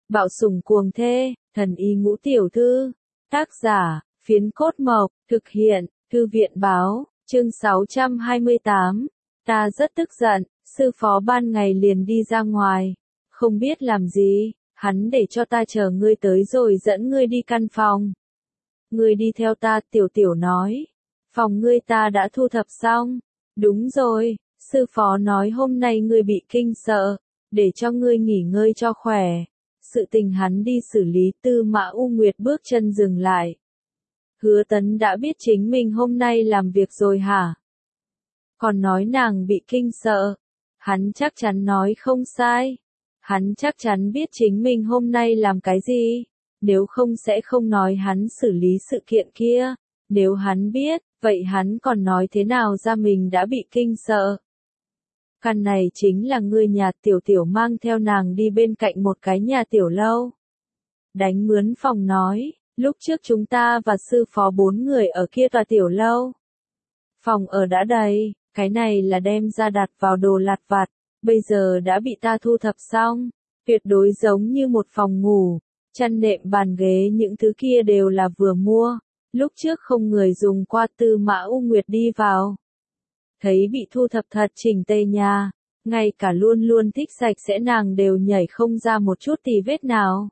Bạo sủng cuồng thê, thần y ngũ tiểu thư. Tác giả, Phiến Cốt Mộc, thực hiện, Thư viện báo, chương 628. Ta rất tức giận, sư phó ban ngày liền đi ra ngoài. Không biết làm gì, hắn để cho ta chờ ngươi tới rồi dẫn ngươi đi căn phòng. Ngươi đi theo ta, tiểu tiểu nói. Phòng ngươi ta đã thu thập xong. Đúng rồi, sư phó nói hôm nay ngươi bị kinh sợ, để cho ngươi nghỉ ngơi cho khỏe. Sự tình hắn đi xử lý. Tư Mã U Nguyệt bước chân dừng lại. Hứa Tấn đã biết chính mình hôm nay làm việc rồi hả? Còn nói nàng bị kinh sợ. Hắn chắc chắn nói không sai. Hắn chắc chắn biết chính mình hôm nay làm cái gì. Nếu không sẽ không nói hắn xử lý sự kiện kia. Nếu hắn biết, vậy hắn còn nói thế nào ra mình đã bị kinh sợ. Căn này chính là ngươi nhà tiểu tiểu mang theo nàng đi bên cạnh một cái nhà tiểu lâu. Đánh mướn phòng nói, lúc trước chúng ta và sư phó 4 người ở kia tòa tiểu lâu. Phòng ở đã đầy, cái này là đem ra đặt vào đồ lặt vặt, bây giờ đã bị ta thu thập xong, tuyệt đối giống như một phòng ngủ, chăn nệm bàn ghế những thứ kia đều là vừa mua, lúc trước không người dùng qua. Tư Mã U Nguyệt đi vào. Thấy bị thu thập thật chỉnh tề nhà, ngay cả luôn luôn thích sạch sẽ nàng đều nhảy không ra một chút tì vết nào.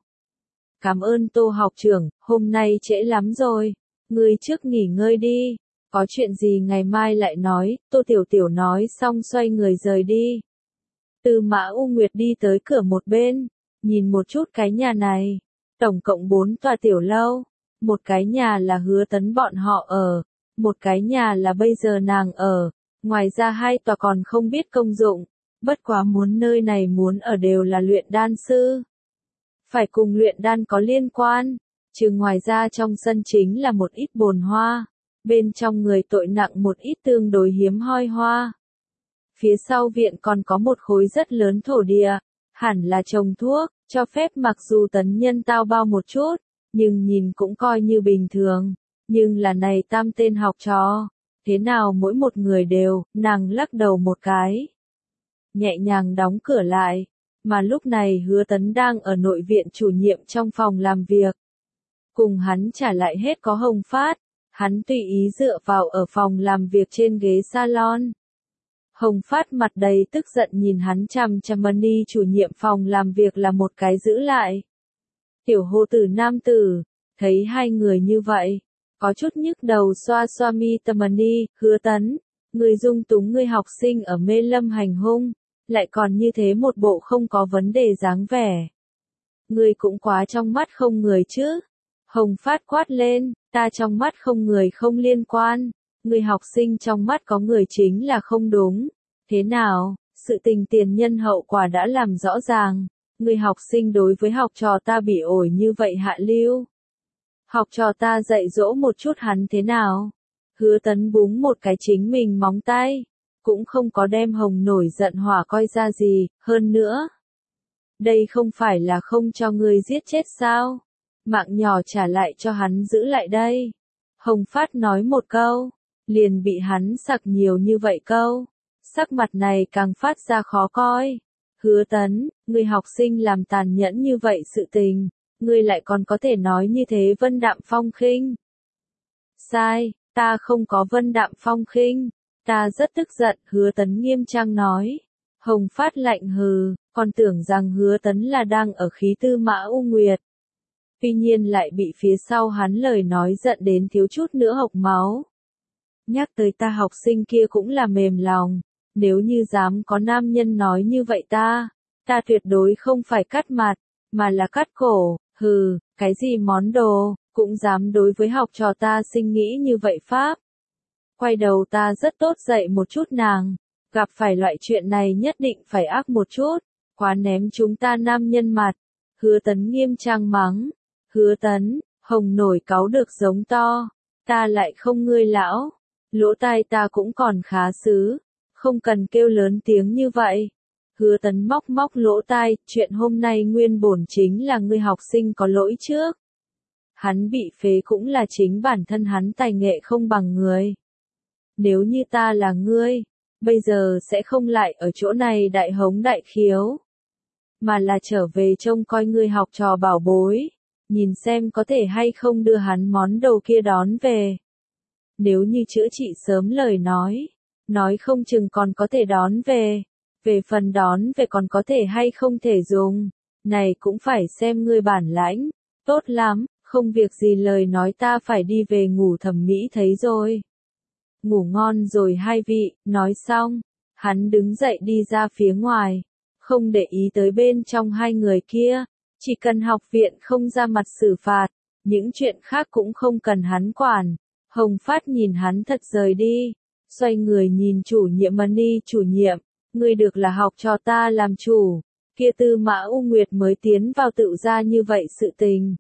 Cảm ơn Tô học trưởng, hôm nay trễ lắm rồi, ngươi trước nghỉ ngơi đi, có chuyện gì ngày mai lại nói. Tô Tiểu Tiểu nói xong xoay người rời đi. Tư Mã U Nguyệt đi tới cửa một bên, nhìn một chút cái nhà này, tổng cộng 4 tòa tiểu lâu, một cái nhà là Hứa Tấn bọn họ ở, một cái nhà là bây giờ nàng ở. Ngoài ra 2 tòa còn không biết công dụng, bất quá muốn nơi này muốn ở đều là luyện đan sư. Phải cùng luyện đan có liên quan, chứ ngoài ra trong sân chính là một ít bồn hoa, bên trong người tội nặng một ít tương đối hiếm hoi hoa. Phía sau viện còn có một khối rất lớn thổ địa, hẳn là trồng thuốc, cho phép mặc dù Tấn Nhân tao bao một chút, nhưng nhìn cũng coi như bình thường, nhưng là này tam tên học trò. Thế nào mỗi một người đều, nàng lắc đầu một cái. Nhẹ nhàng đóng cửa lại, mà lúc này Hứa Tấn đang ở nội viện chủ nhiệm trong phòng làm việc. Cùng hắn trả lại hết có Hồng Phát, hắn tùy ý dựa vào ở phòng làm việc trên ghế salon. Hồng Phát mặt đầy tức giận nhìn hắn chằm chằm đi chủ nhiệm phòng làm việc là một cái giữ lại. Tiểu hồ tử nam tử, thấy hai người như vậy. Có chút nhức đầu xoa xoa mi tâm đi. Hứa Tấn, người dung túng người học sinh ở Mê Lâm hành hung, lại còn như thế một bộ không có vấn đề dáng vẻ. Người cũng quá trong mắt không người chứ. Hồng Phát quát lên, ta trong mắt không người không liên quan, người học sinh trong mắt có người chính là không đúng. Thế nào, sự tình tiền nhân hậu quả đã làm rõ ràng, người học sinh đối với học trò ta bị ổi như vậy hạ lưu. Học trò ta dạy dỗ một chút hắn thế nào? Hứa Tấn búng một cái chính mình móng tay, cũng không có đem Hồng nổi giận hỏa coi ra gì, hơn nữa. Đây không phải là không cho ngươi giết chết sao? Mạng nhỏ trả lại cho hắn giữ lại đây. Hồng Phát nói một câu, liền bị hắn sặc nhiều như vậy câu. Sắc mặt này càng phát ra khó coi. Hứa Tấn, người học sinh làm tàn nhẫn như vậy sự tình. Ngươi lại còn có thể nói như thế vân đạm phong khinh. Sai, ta không có vân đạm phong khinh, ta rất tức giận. Hứa Tấn nghiêm trang nói. Hồng Phát lạnh hừ, còn tưởng rằng Hứa Tấn là đang ở khí Tư Mã U Nguyệt. Tuy nhiên lại bị phía sau hắn lời nói giận đến thiếu chút nữa hộc máu. Nhắc tới ta học sinh kia cũng là mềm lòng, nếu như dám có nam nhân nói như vậy ta tuyệt đối không phải cắt mặt, mà là cắt cổ. Hừ, cái gì món đồ, cũng dám đối với học trò ta sinh nghĩ như vậy pháp. Quay đầu ta rất tốt dạy một chút nàng, gặp phải loại chuyện này nhất định phải ác một chút, quá ném chúng ta nam nhân mặt. Hứa Tấn nghiêm trang mắng. Hứa Tấn, Hồng nổi cáu được giống to, ta lại không ngươi lão, lỗ tai ta cũng còn khá xứ, không cần kêu lớn tiếng như vậy. Hứa Tấn móc móc lỗ tai, chuyện hôm nay nguyên bổn chính là ngươi học sinh có lỗi trước. Hắn bị phế cũng là chính bản thân hắn tài nghệ không bằng người. Nếu như ta là ngươi, bây giờ sẽ không lại ở chỗ này đại hống đại khiếu. mà là trở về trông coi ngươi học trò bảo bối, nhìn xem có thể hay không đưa hắn món đồ kia đón về. Nếu như chữa trị sớm lời nói không chừng còn có thể đón về, về phần đón về còn có thể hay không thể dùng, này cũng phải xem ngươi bản lãnh, tốt lắm, không việc gì lời nói ta phải đi về ngủ thẩm mỹ thấy rồi. Ngủ ngon rồi hai vị, nói xong, hắn đứng dậy đi ra phía ngoài, không để ý tới bên trong hai người kia, chỉ cần học viện không ra mặt xử phạt, những chuyện khác cũng không cần hắn quản. Hồng Phát nhìn hắn thật rời đi, xoay người nhìn chủ nhiệm Mani chủ nhiệm, ngươi được là học cho ta làm chủ, kia Tư Mã U Nguyệt mới tiến vào tự ra như vậy sự tình.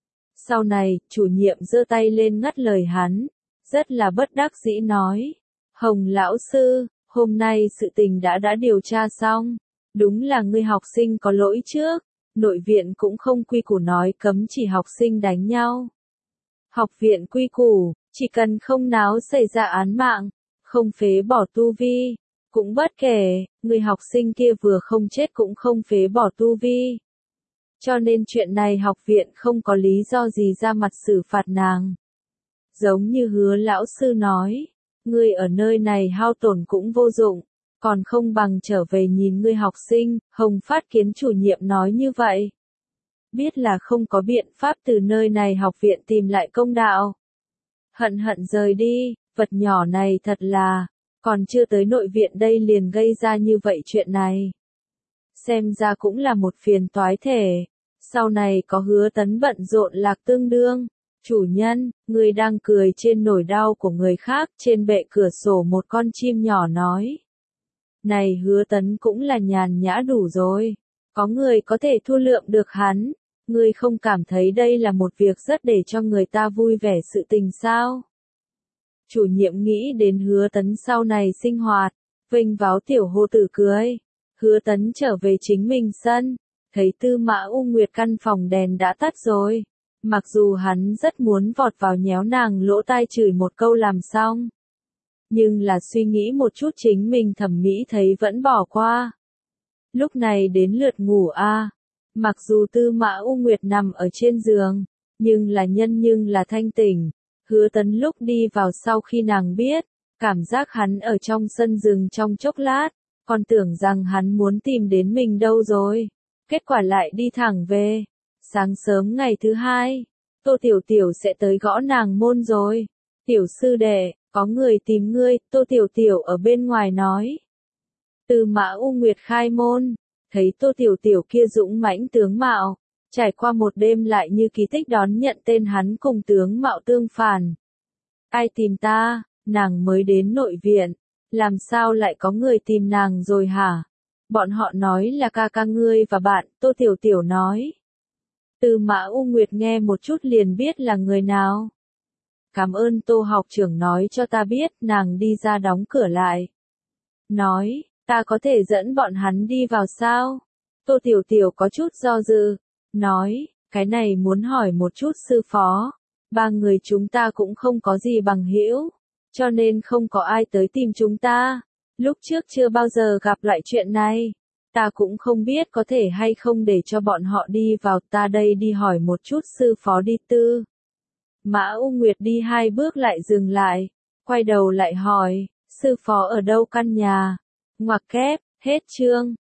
Sau này, chủ nhiệm giơ tay lên ngắt lời hắn, rất là bất đắc dĩ nói, Hồng lão sư, hôm nay sự tình đã điều tra xong, đúng là ngươi học sinh có lỗi trước, nội viện cũng không quy củ nói cấm chỉ học sinh đánh nhau. Học viện quy củ, chỉ cần không náo xảy ra án mạng, không phế bỏ tu vi, cũng bất kể, người học sinh kia vừa không chết cũng không phế bỏ tu vi. Cho nên chuyện này học viện không có lý do gì ra mặt xử phạt nàng. Giống như Hứa lão sư nói, ngươi ở nơi này hao tổn cũng vô dụng, còn không bằng trở về nhìn ngươi học sinh, Hồng Phát Kiến chủ nhiệm nói như vậy. Biết là không có biện pháp từ nơi này học viện tìm lại công đạo. Hận hận rời đi, vật nhỏ này thật là, còn chưa tới nội viện đây liền gây ra như vậy chuyện này. Xem ra cũng là một phiền toái thể, sau này có Hứa Tấn bận rộn lạc tương đương. Chủ nhân, người đang cười trên nỗi đau của người khác, trên bệ cửa sổ một con chim nhỏ nói. Này Hứa Tấn cũng là nhàn nhã đủ rồi, có người có thể thu lượm được hắn, ngươi không cảm thấy đây là một việc rất để cho người ta vui vẻ sự tình sao? Chủ nhiệm nghĩ đến Hứa Tấn sau này sinh hoạt, vênh váo tiểu hô tử cười. Hứa Tấn trở về chính mình sân, thấy Tư Mã U Nguyệt căn phòng đèn đã tắt rồi. Mặc dù hắn rất muốn vọt vào nhéo nàng lỗ tai chửi một câu làm xong. Nhưng là suy nghĩ một chút chính mình thẩm mỹ thấy vẫn bỏ qua. Lúc này đến lượt ngủ mặc dù Tư Mã U Nguyệt nằm ở trên giường, nhưng là thanh tỉnh. Hứa Tấn lúc đi vào sau khi nàng biết, cảm giác hắn ở trong sân rừng trong chốc lát, còn tưởng rằng hắn muốn tìm đến mình đâu rồi. Kết quả lại đi thẳng về. Sáng sớm ngày thứ hai, Tô Tiểu Tiểu sẽ tới gõ nàng môn rồi. Tiểu sư đệ, có người tìm ngươi, Tô Tiểu Tiểu ở bên ngoài nói. Tư Mã U Nguyệt khai môn, thấy Tô Tiểu Tiểu kia dũng mãnh tướng mạo, trải qua một đêm lại như kỳ tích đón nhận tên hắn cùng tướng mạo tương phản. Ai tìm ta, nàng mới đến nội viện, làm sao lại có người tìm nàng rồi hả? Bọn họ nói là ca ca ngươi và bạn, Tô Tiểu Tiểu nói. Tư Mã U Nguyệt nghe một chút liền biết là người nào. Cảm ơn Tô học trưởng nói cho ta biết, nàng đi ra đóng cửa lại. Nói, ta có thể dẫn bọn hắn đi vào sao? Tô Tiểu Tiểu có chút do dự. Nói, cái này muốn hỏi một chút sư phó. Ba người chúng ta cũng không có gì bằng hữu, cho nên không có ai tới tìm chúng ta. Lúc trước chưa bao giờ gặp lại chuyện này. Ta cũng không biết có thể hay không để cho bọn họ đi vào, ta đây đi hỏi một chút sư phó đi. Tư Mã U Nguyệt đi 2 bước lại dừng lại, quay đầu lại hỏi, sư phó ở đâu căn nhà? Ngoặc kép, hết chương.